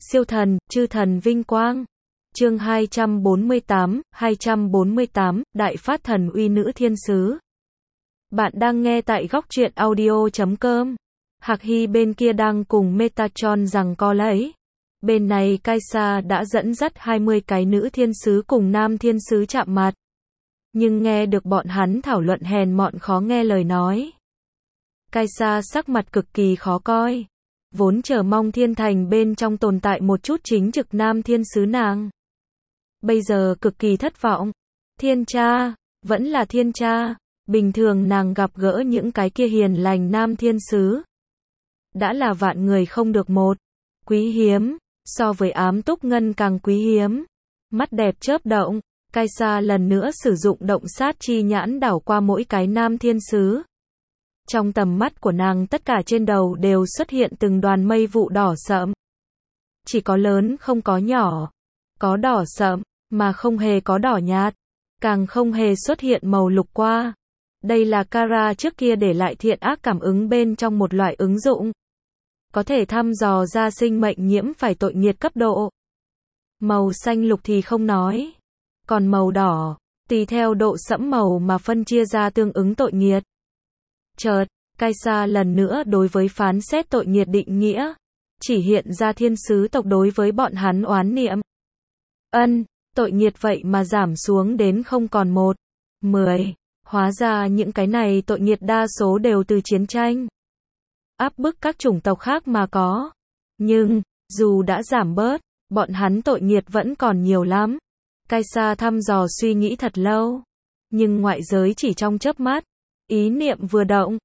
Siêu thần, chư thần vinh quang. Chương 248, Đại Phát Thần Uy Nữ Thiên Sứ. Bạn đang nghe tại góc truyện audio.com. Hạc Hy bên kia đang cùng Metatron giằng co lấy. Bên này Kaisa đã dẫn dắt 20 cái nữ thiên sứ cùng nam thiên sứ chạm mặt. Nhưng nghe được bọn hắn thảo luận hèn mọn khó nghe lời nói. Kaisa sắc mặt cực kỳ khó coi. Vốn chờ mong thiên thành bên trong tồn tại một chút chính trực nam thiên sứ nàng. Bây giờ cực kỳ thất vọng. Thiên cha, vẫn là thiên cha. Bình thường nàng gặp gỡ những cái kia hiền lành nam thiên sứ. Đã là vạn người không được một. Quý hiếm, so với ám túc ngân càng quý hiếm. Mắt đẹp chớp động, Kaisa lần nữa sử dụng động sát chi nhãn đảo qua mỗi cái nam thiên sứ. Trong tầm mắt của nàng tất cả trên đầu đều xuất hiện từng đoàn mây vụ đỏ sậm. Chỉ có lớn không có nhỏ. Có đỏ sậm, mà không hề có đỏ nhạt. Càng không hề xuất hiện màu lục qua. Đây là Kara trước kia để lại thiện ác cảm ứng bên trong một loại ứng dụng. Có thể thăm dò ra sinh mệnh nhiễm phải tội nghiệt cấp độ. Màu xanh lục thì không nói. Còn màu đỏ, tùy theo độ sẫm màu mà phân chia ra tương ứng tội nghiệt. Chợt, Kaisa lần nữa đối với phán xét tội nghiệt định nghĩa. Chỉ hiện ra thiên sứ tộc đối với bọn hắn oán niệm. Tội nghiệt vậy mà giảm xuống đến không còn 1, 10. Hóa ra những cái này tội nghiệt đa số đều từ chiến tranh. Áp bức các chủng tộc khác mà có. Nhưng, dù đã giảm bớt, bọn hắn tội nghiệt vẫn còn nhiều lắm. Kaisa thăm dò suy nghĩ thật lâu. Nhưng ngoại giới chỉ trong chớp mắt. Ý niệm vừa động,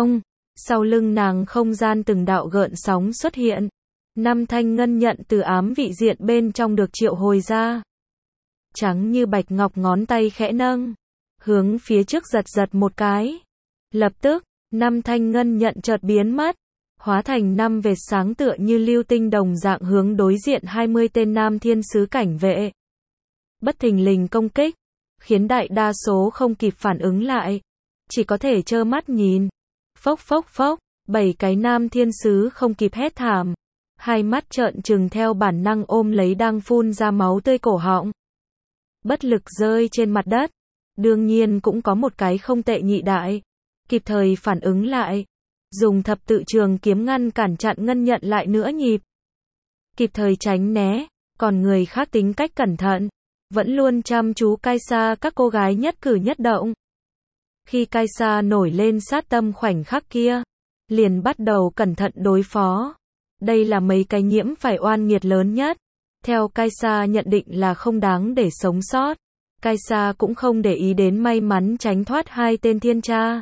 sau lưng nàng không gian từng đạo gợn sóng xuất hiện. 5 thanh ngân nhận từ ám vị diện bên trong được triệu hồi ra. Trắng như bạch ngọc ngón tay khẽ nâng. Hướng phía trước giật một cái. Lập tức, 5 thanh ngân nhận chợt biến mất. Hóa thành 5 vệt sáng tựa như lưu tinh đồng dạng hướng đối diện 20 tên nam thiên sứ cảnh vệ. Bất thình lình công kích. Khiến đại đa số không kịp phản ứng lại. Chỉ có thể trơ mắt nhìn. Phốc phốc phốc. 7 cái nam thiên sứ không kịp hét thảm. Hai mắt trợn trừng theo bản năng ôm lấy đang phun ra máu tươi cổ họng. Bất lực rơi trên mặt đất. Đương nhiên cũng có một cái không tệ nhị đại. Kịp thời phản ứng lại. Dùng thập tự trường kiếm ngăn cản chặn ngân nhận lại nữa nhịp. Kịp thời tránh né. Còn người khác tính cách cẩn thận. Vẫn luôn chăm chú Kaisa các cô gái nhất cử nhất động. Khi Kaisa nổi lên sát tâm khoảnh khắc kia. Liền bắt đầu cẩn thận đối phó. Đây là mấy cái nhiễm phải oan nghiệt lớn nhất. Theo Kaisa nhận định là không đáng để sống sót. Kaisa cũng không để ý đến may mắn tránh thoát 2 tên thiên cha.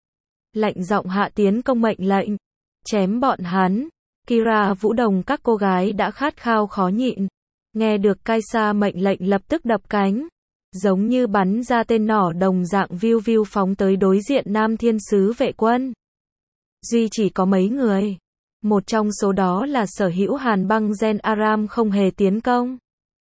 Lạnh giọng hạ tiến công mệnh lệnh. Chém bọn hắn. Kira Vũ Đồng các cô gái đã khát khao khó nhịn. Nghe được Kaisa mệnh lệnh lập tức đập cánh. Giống như bắn ra tên nỏ đồng dạng viu viu phóng tới đối diện nam thiên sứ vệ quân. Duy chỉ có mấy người. Một trong số đó là sở hữu hàn băng gen Aram không hề tiến công.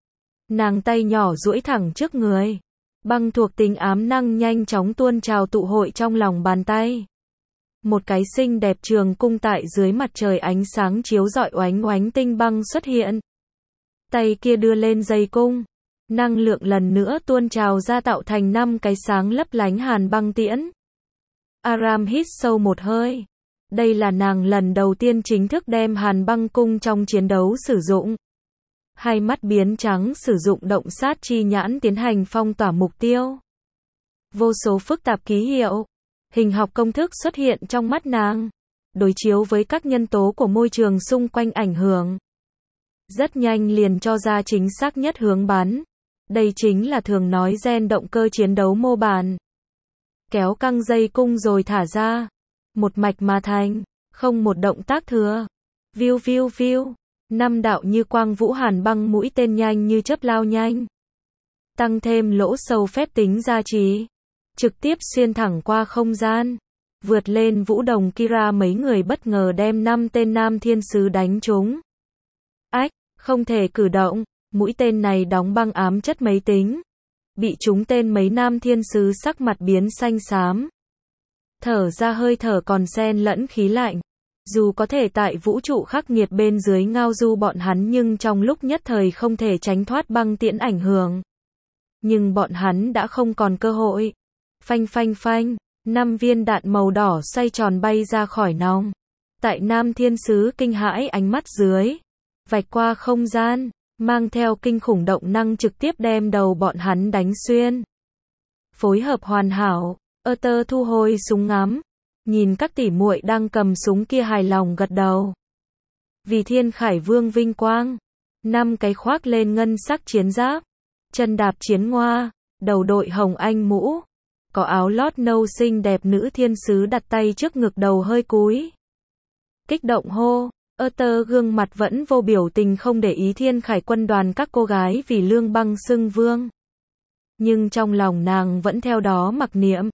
Nàng tay nhỏ duỗi thẳng trước người. Băng thuộc tính ám năng nhanh chóng tuôn trào tụ hội trong lòng bàn tay. Một cái xinh đẹp trường cung tại dưới mặt trời ánh sáng chiếu rọi oánh oánh tinh băng xuất hiện. Tay kia đưa lên dây cung. Năng lượng lần nữa tuôn trào ra tạo thành 5 cái sáng lấp lánh hàn băng tiễn. Aram hít sâu một hơi. Đây là nàng lần đầu tiên chính thức đem hàn băng cung trong chiến đấu sử dụng. Hai mắt biến trắng sử dụng động sát chi nhãn tiến hành phong tỏa mục tiêu. Vô số phức tạp ký hiệu, hình học công thức xuất hiện trong mắt nàng. Đối chiếu với các nhân tố của môi trường xung quanh ảnh hưởng. Rất nhanh liền cho ra chính xác nhất hướng bắn. Đây chính là thường nói gen động cơ chiến đấu mô bản. Kéo căng dây cung rồi thả ra. Một mạch mà thành, không một động tác thừa. Viu viu viu. 5 đạo như quang vũ hàn băng mũi tên nhanh như chớp lao nhanh. Tăng thêm lỗ sâu phép tính gia trì. Trực tiếp xuyên thẳng qua không gian. Vượt lên Vũ Đồng Kira mấy người bất ngờ đem 5 tên nam thiên sứ đánh trúng. Ách, không thể cử động. Mũi tên này đóng băng ám chất máy tính. Bị trúng tên mấy nam thiên sứ sắc mặt biến xanh xám. Thở ra hơi thở còn xen lẫn khí lạnh. Dù có thể tại vũ trụ khắc nghiệt bên dưới ngao du bọn hắn nhưng trong lúc nhất thời không thể tránh thoát băng tiễn ảnh hưởng. Nhưng bọn hắn đã không còn cơ hội. Phanh phanh phanh, 5 viên đạn màu đỏ xoay tròn bay ra khỏi nòng. Tại Nam Thiên Sứ kinh hãi ánh mắt dưới, vạch qua không gian, mang theo kinh khủng động năng trực tiếp đem đầu bọn hắn đánh xuyên. Phối hợp hoàn hảo, Arthur thu hồi súng ngắm, nhìn các tỷ muội đang cầm súng kia hài lòng gật đầu. Vì Thiên Khải Vương vinh quang, 5 cái khoác lên ngân sắc chiến giáp, chân đạp chiến ngoa, đầu đội hồng anh mũ, có áo lót nâu xinh đẹp nữ thiên sứ đặt tay trước ngực đầu hơi cúi. Kích động hô, Arthur gương mặt vẫn vô biểu tình không để ý Thiên Khải quân đoàn các cô gái vì Lương Băng xưng vương. Nhưng trong lòng nàng vẫn theo đó mặc niệm,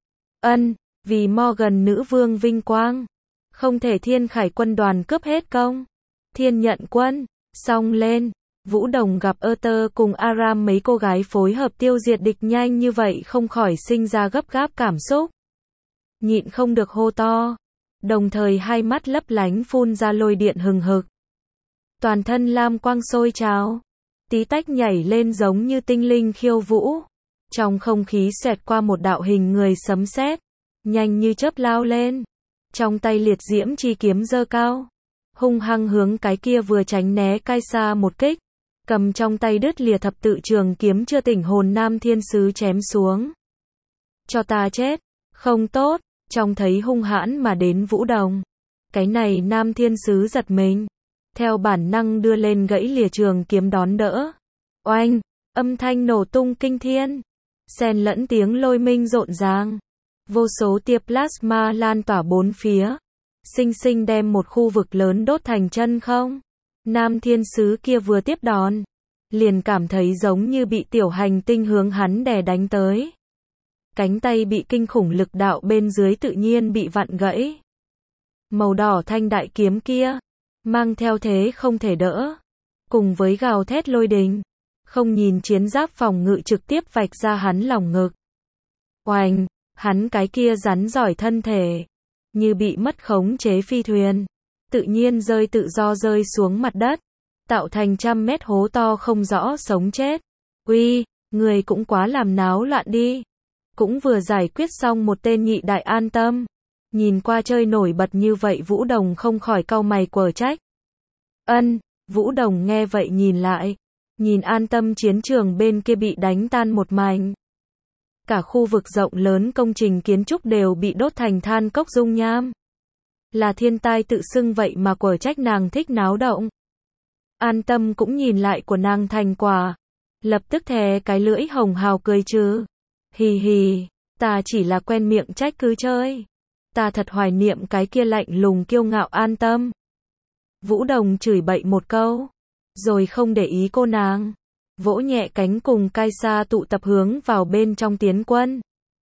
vì Morgan nữ vương vinh quang, không thể Thiên Khải quân đoàn cướp hết công. Thiên nhận quân, xong lên, Vũ Đồng gặp Arthur cùng Aram mấy cô gái phối hợp tiêu diệt địch nhanh như vậy không khỏi sinh ra gấp gáp cảm xúc. Nhịn không được hô to, đồng thời hai mắt lấp lánh phun ra lôi điện hừng hực. Toàn thân lam quang sôi trào, tí tách nhảy lên giống như tinh linh khiêu vũ. Trong không khí xẹt qua một đạo hình người sấm sét, nhanh như chớp lao lên. Trong tay liệt diễm chi kiếm giơ cao, hung hăng hướng cái kia vừa tránh né Kaisa một kích, cầm trong tay đứt lìa thập tự trường kiếm chưa tỉnh hồn Nam Thiên Sứ chém xuống. Cho ta chết, không tốt, trông thấy hung hãn mà đến Vũ Đồng. Cái này Nam Thiên Sứ giật mình, theo bản năng đưa lên gãy lìa trường kiếm đón đỡ. Oanh, âm thanh nổ tung kinh thiên, xen lẫn tiếng lôi minh rộn ràng. Vô số tia plasma lan tỏa bốn phía, sinh sinh đem một khu vực lớn đốt thành chân không. Nam Thiên Sứ kia vừa tiếp đòn, liền cảm thấy giống như bị tiểu hành tinh hướng hắn đè đánh tới. Cánh tay bị kinh khủng lực đạo bên dưới tự nhiên bị vặn gãy. Màu đỏ thanh đại kiếm kia, mang theo thế không thể đỡ, cùng với gào thét lôi đình, không nhìn chiến giáp phòng ngự trực tiếp vạch ra hắn lòng ngực. Oanh, hắn cái kia rắn giỏi thân thể, như bị mất khống chế phi thuyền, tự nhiên tự do rơi xuống mặt đất, tạo thành 100 mét hố to không rõ sống chết. Uy, người cũng quá làm náo loạn đi. Cũng vừa giải quyết xong một tên nhị đại An Tâm. Nhìn qua chơi nổi bật như vậy Vũ Đồng không khỏi cau mày quở trách. Vũ Đồng nghe vậy nhìn lại, nhìn An Tâm chiến trường bên kia bị đánh tan một mảnh. Cả khu vực rộng lớn công trình kiến trúc đều bị đốt thành than cốc dung nham. Là thiên tai tự xưng vậy mà quở trách nàng thích náo động. An Tâm cũng nhìn lại của nàng thành quả, lập tức thè cái lưỡi hồng hào cười trừ. Hì hì, ta chỉ là quen miệng trách cứ chơi. Ta thật hoài niệm cái kia lạnh lùng kiêu ngạo An Tâm. Vũ Đồng chửi bậy một câu, rồi không để ý cô nàng, vỗ nhẹ cánh cùng Kaisa tụ tập hướng vào bên trong tiến quân.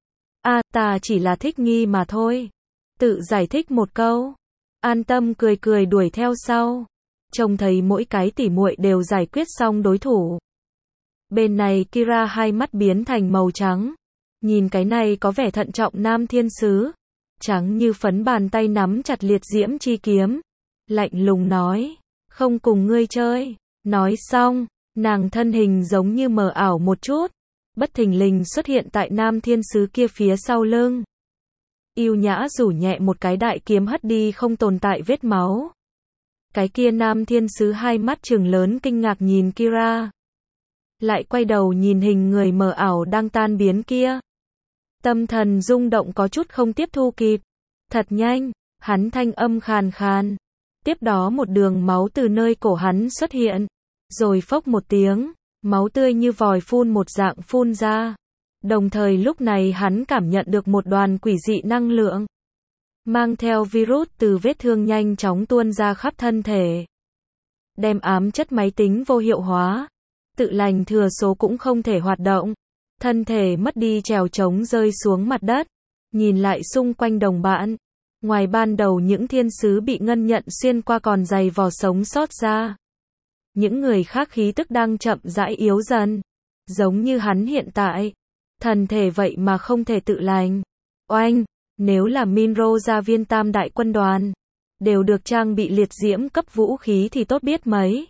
Ta chỉ là thích nghi mà thôi. Tự giải thích một câu. An Tâm cười cười đuổi theo sau. Trông thấy mỗi cái tỉ muội đều giải quyết xong đối thủ. Bên này Kira hai mắt biến thành màu trắng. Nhìn cái này có vẻ thận trọng Nam Thiên Sứ. Trắng như phấn bàn tay nắm chặt liệt diễm chi kiếm. Lạnh lùng nói, không cùng ngươi chơi. Nói xong, nàng thân hình giống như mờ ảo một chút. Bất thình lình xuất hiện tại Nam Thiên Sứ kia phía sau lưng. Yêu nhã rủ nhẹ một cái đại kiếm hất đi không tồn tại vết máu. Cái kia Nam Thiên Sứ hai mắt trừng lớn kinh ngạc nhìn Kira. Lại quay đầu nhìn hình người mờ ảo đang tan biến kia. Tâm thần rung động có chút không tiếp thu kịp. Thật nhanh, hắn thanh âm khàn khàn. Tiếp đó một đường máu từ nơi cổ hắn xuất hiện. Rồi phốc một tiếng, máu tươi như vòi phun một dạng phun ra. Đồng thời lúc này hắn cảm nhận được một đoàn quỷ dị năng lượng. Mang theo virus từ vết thương nhanh chóng tuôn ra khắp thân thể. Đem ám chất máy tính vô hiệu hóa. Tự lành thừa số cũng không thể hoạt động. Thân thể mất đi trèo trống rơi xuống mặt đất. Nhìn lại xung quanh đồng bạn. Ngoài ban đầu những thiên sứ bị ngân nhận xuyên qua còn dày vò sống sót ra. Những người khác khí tức đang chậm rãi yếu dần. Giống như hắn hiện tại. Thần thể vậy mà không thể tự lành. Oanh, nếu là Minro gia viên tam đại quân đoàn. đều được trang bị liệt diễm cấp vũ khí thì tốt biết mấy.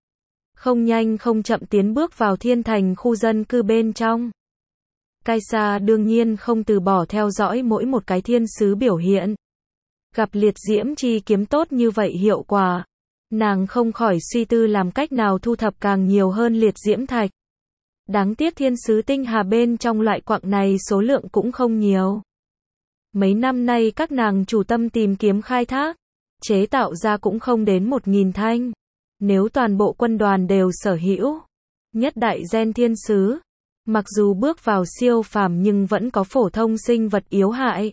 Không nhanh không chậm tiến bước vào thiên thành khu dân cư bên trong. Kaisa đương nhiên không từ bỏ theo dõi mỗi một cái thiên sứ biểu hiện. Gặp liệt diễm chi kiếm tốt như vậy hiệu quả, nàng không khỏi suy tư làm cách nào thu thập càng nhiều hơn liệt diễm thạch. Đáng tiếc thiên sứ tinh hà bên trong loại quặng này số lượng cũng không nhiều. Mấy năm nay các nàng chủ tâm tìm kiếm khai thác, chế tạo ra cũng không đến 1000 thanh. Nếu toàn bộ quân đoàn đều sở hữu nhất đại gen thiên sứ, mặc dù bước vào siêu phàm nhưng vẫn có phổ thông sinh vật yếu hại.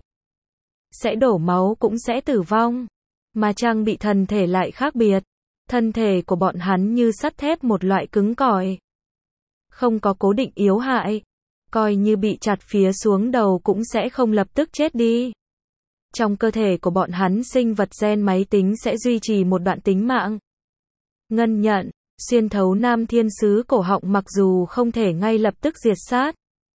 Sẽ đổ máu cũng sẽ tử vong. Mà trang bị thần thể lại khác biệt. Thân thể của bọn hắn như sắt thép một loại cứng cỏi. Không có cố định yếu hại. Coi như bị chặt phía xuống đầu cũng sẽ không lập tức chết đi. Trong cơ thể của bọn hắn sinh vật gen máy tính sẽ duy trì một đoạn tính mạng. Ngân nhận, xuyên thấu nam thiên sứ cổ họng mặc dù không thể ngay lập tức diệt sát.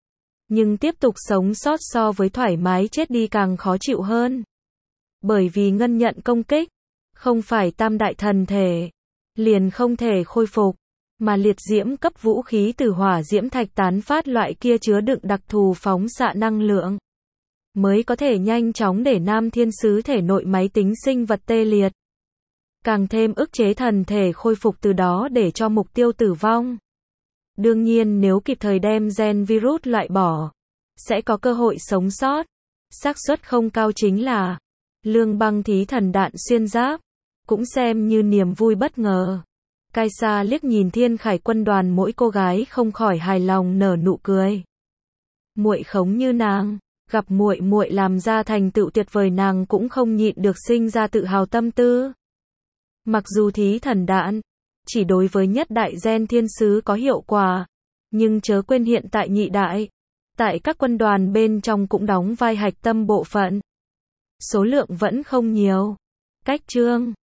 Nhưng tiếp tục sống sót so với thoải mái chết đi càng khó chịu hơn. Bởi vì ngân nhận công kích, không phải tam đại thần thể, liền không thể khôi phục, mà liệt diễm cấp vũ khí từ hỏa diễm thạch tán phát loại kia chứa đựng đặc thù phóng xạ năng lượng. Mới có thể nhanh chóng để nam thiên sứ thể nội máy tính sinh vật tê liệt. Càng thêm ức chế thần thể khôi phục từ đó để cho mục tiêu tử vong. Đương nhiên nếu kịp thời đem gen virus loại bỏ, sẽ có cơ hội sống sót. Xác suất không cao chính là lương băng thí thần đạn xuyên giáp, cũng xem như niềm vui bất ngờ. Kaisa liếc nhìn thiên khải quân đoàn mỗi cô gái không khỏi hài lòng nở nụ cười. Muội khống như nàng, gặp muội muội làm ra thành tựu tuyệt vời nàng cũng không nhịn được sinh ra tự hào tâm tư. Mặc dù thí thần đạn chỉ đối với nhất đại gen thiên sứ có hiệu quả, nhưng chớ quên hiện tại nhị đại, tại các quân đoàn bên trong cũng đóng vai hạch tâm bộ phận. Số lượng vẫn không nhiều. Cách chương